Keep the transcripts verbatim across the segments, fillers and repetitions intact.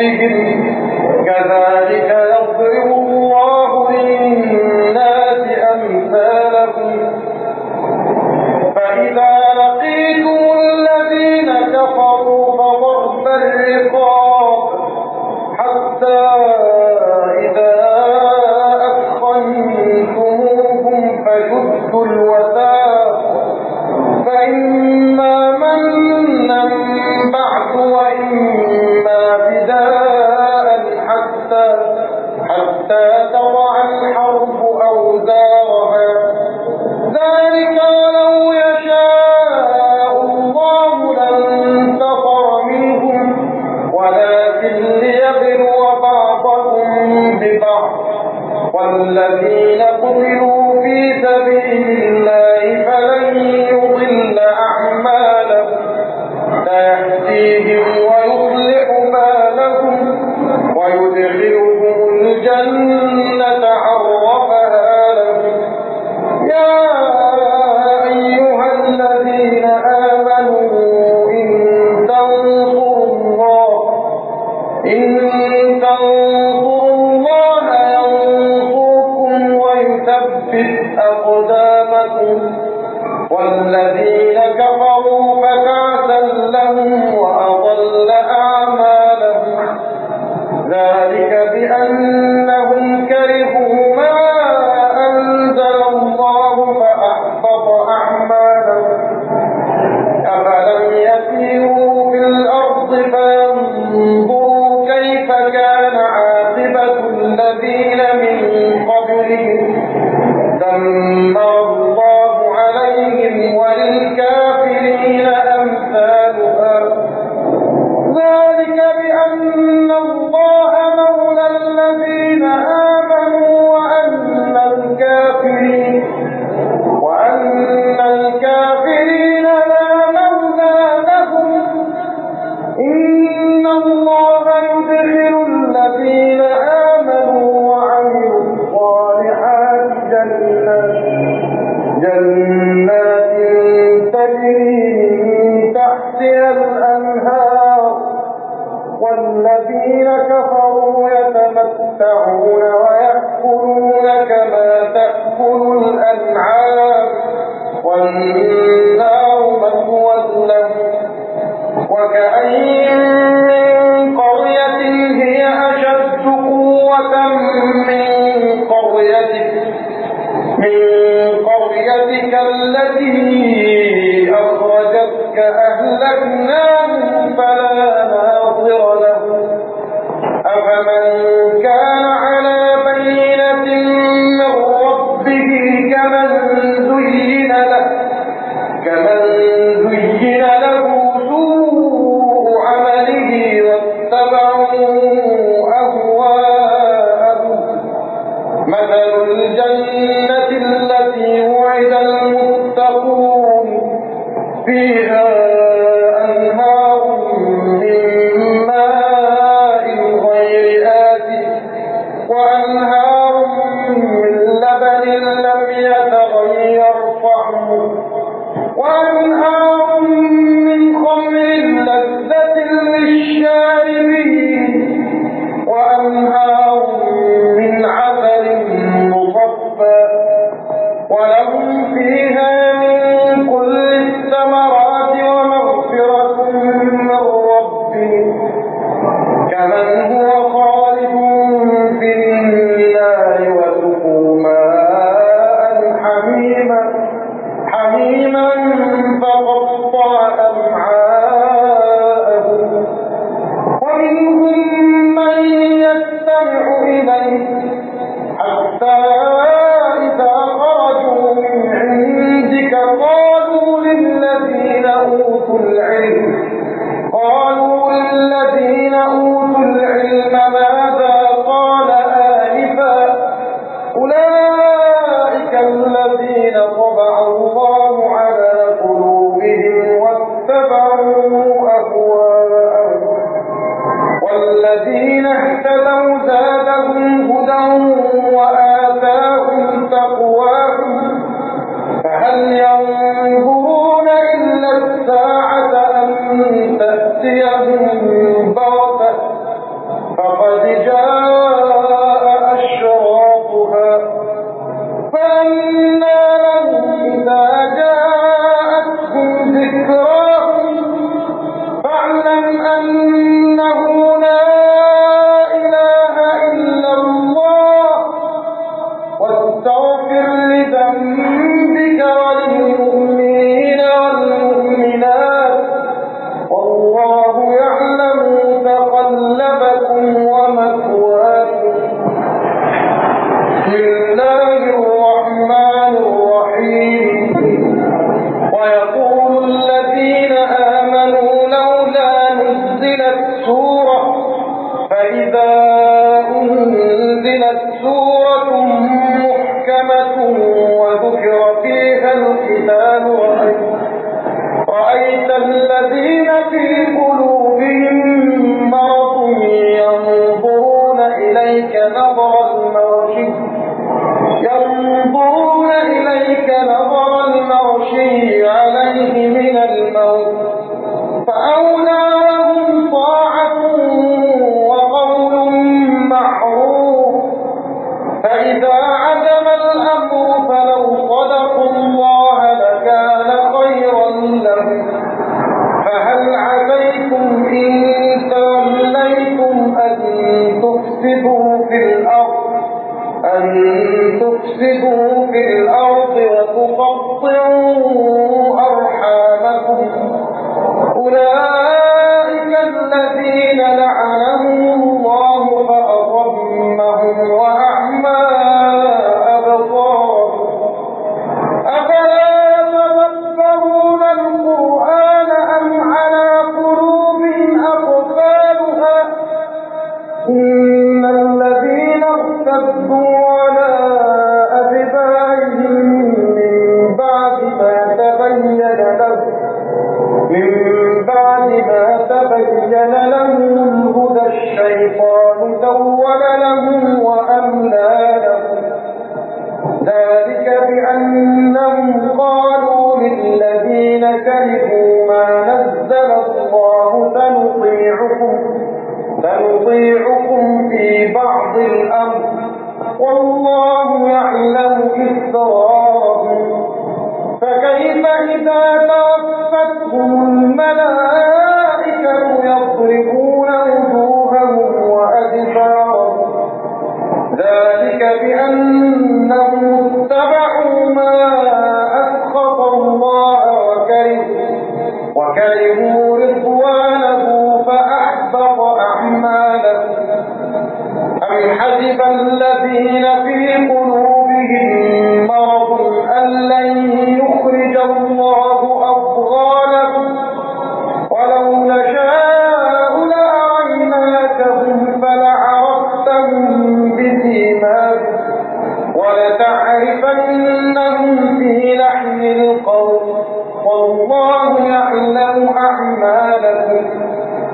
يأتيهم كذلك يضرب الله للناس أمثالهم فإذا لقيتم الذين كفروا فضرب الرقاب حتى إذا أثخنتموهم فشدوا الوثاق فإما منا بعد وإما فداء حتى حتى تضع الحرب أوزارها ذلك لو يشاء الله لانتصر منهم ولكن ليبلو بعضكم ببعض والذين قتلوا في سبيل الله فلن يضل أعمالهم سيهديهم ويصلح بالهم ويدخلهم الجنة عرفها لهم يا أيها الذين آمنوا إن تنصروا الله إن تنصروا الله ينصركم ويثبت أقدامكم والذين كفروا فتعسا لهم وأضل أعمالهم ذلك بأنهم كرهوا ما أنزل الله فأحبط أعمالهم أفلم يسيروا في الأرض فينظروا كيف كان عاقبة الذين من قبلهم دمر الله عليهم وللكافرين أمثالها ذلك بأن الله مولى الذين آمنوا وأن الكافرين وأن الكافرين لا مولى لهم إن الله يدخل الذين آمنوا وعملوا الصالحات جنات جنات تجري من تحتها الأنهار والذين كفروا يتمتعون ويأكلون كما تأكل الأنعام والنار مثوى لهم وكأين من قرية هي أشد قوة من قريتك من قريتك التي أخرجتك أهلكناهم فلا ناصر لهم أفمن كان على بينة من ربه كمن زين له كمن زين له سوء عمله واتبعوا أهواءهم مثل الجنة التي وعد المتقون فيها أنهار من ماء غير آسن وأنهار من لبن لم يتغير طعمه وأنهار من خمر لذة للشاربين وأنهار من عسل مصفى ولهم فيها من كل الثمرات ومغفرة من ربهم كمن هو خالد في النار وسقوا ماء حميما حميما فقطع أمعاءهم ومنهم من يستمع إليه حتى إذا خرجوا من عندك قالوا للذين أوتوا العلم قالوا للذين أوتوا العلم ماذا قال آنفا أولئك الذين طبع الله على قلوبهم واتبعوا أهواءهم والذين اهتدوا زادهم هدى وآتاهم تقواهم فهل ينظرون إلا الساعة أن تأتيهم بغتة كرهوا ما نزل الله سنطيعكم سنطيعكم في بعض الأمر والله يعلم إسرارهم فكيف إذا توفتهم الملائكة يضربون وجوههم وأدبارهم ذلك بأنهم اتبعوا ما أسخط الله وكرهوا وكرهوا رضوانه فأحبط أعمالهم أم حسب الذين في قلوبهم مرض أن لن يخرج الله أضغانهم ولو نشاء لأريناكهم فلعرفتهم بسيماهم ولتعرفنهم في لحن القول والله يعلم أعمالكم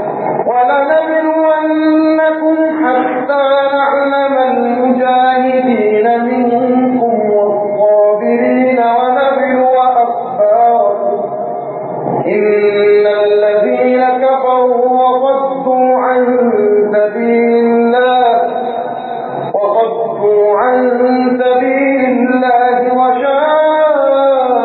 ولنبلونكم حتى نعلم المجاهدين منكم والصابرين ونبلو أخباركم إن الذين كفروا وصدوا عن سبيل الله وصدوا عن سبيل الله وشاقوا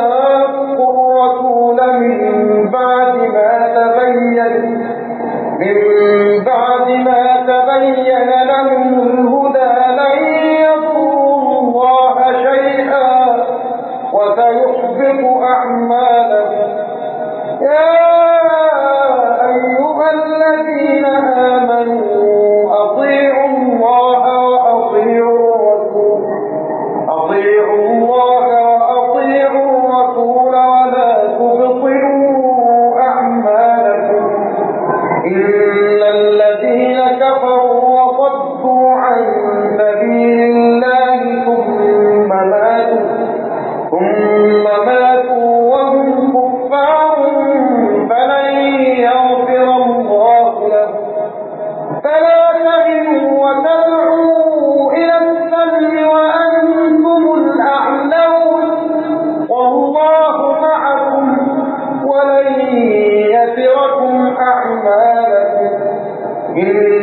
الرسول من بعد ما تبين من بعد ما تبين لهم الهدى لن يضروا الله شيئا وسيحبط أعمالهم يا أيها الذين آمنوا أطيعوا الله وأطيعوا الرسول أطيعوا الله وأطيعوا الرسول ولا تبطلوا أعمالكم إن الذين كفروا وصدوا عن سبيل الله ثم ماتوا ثم ماتوا وهم كفار فلن يغفر الله لهم فلا تهنوا وتدعوا إلى السلم وأنتم الأعلون والله معكم ولن يتركم أعمالكم إن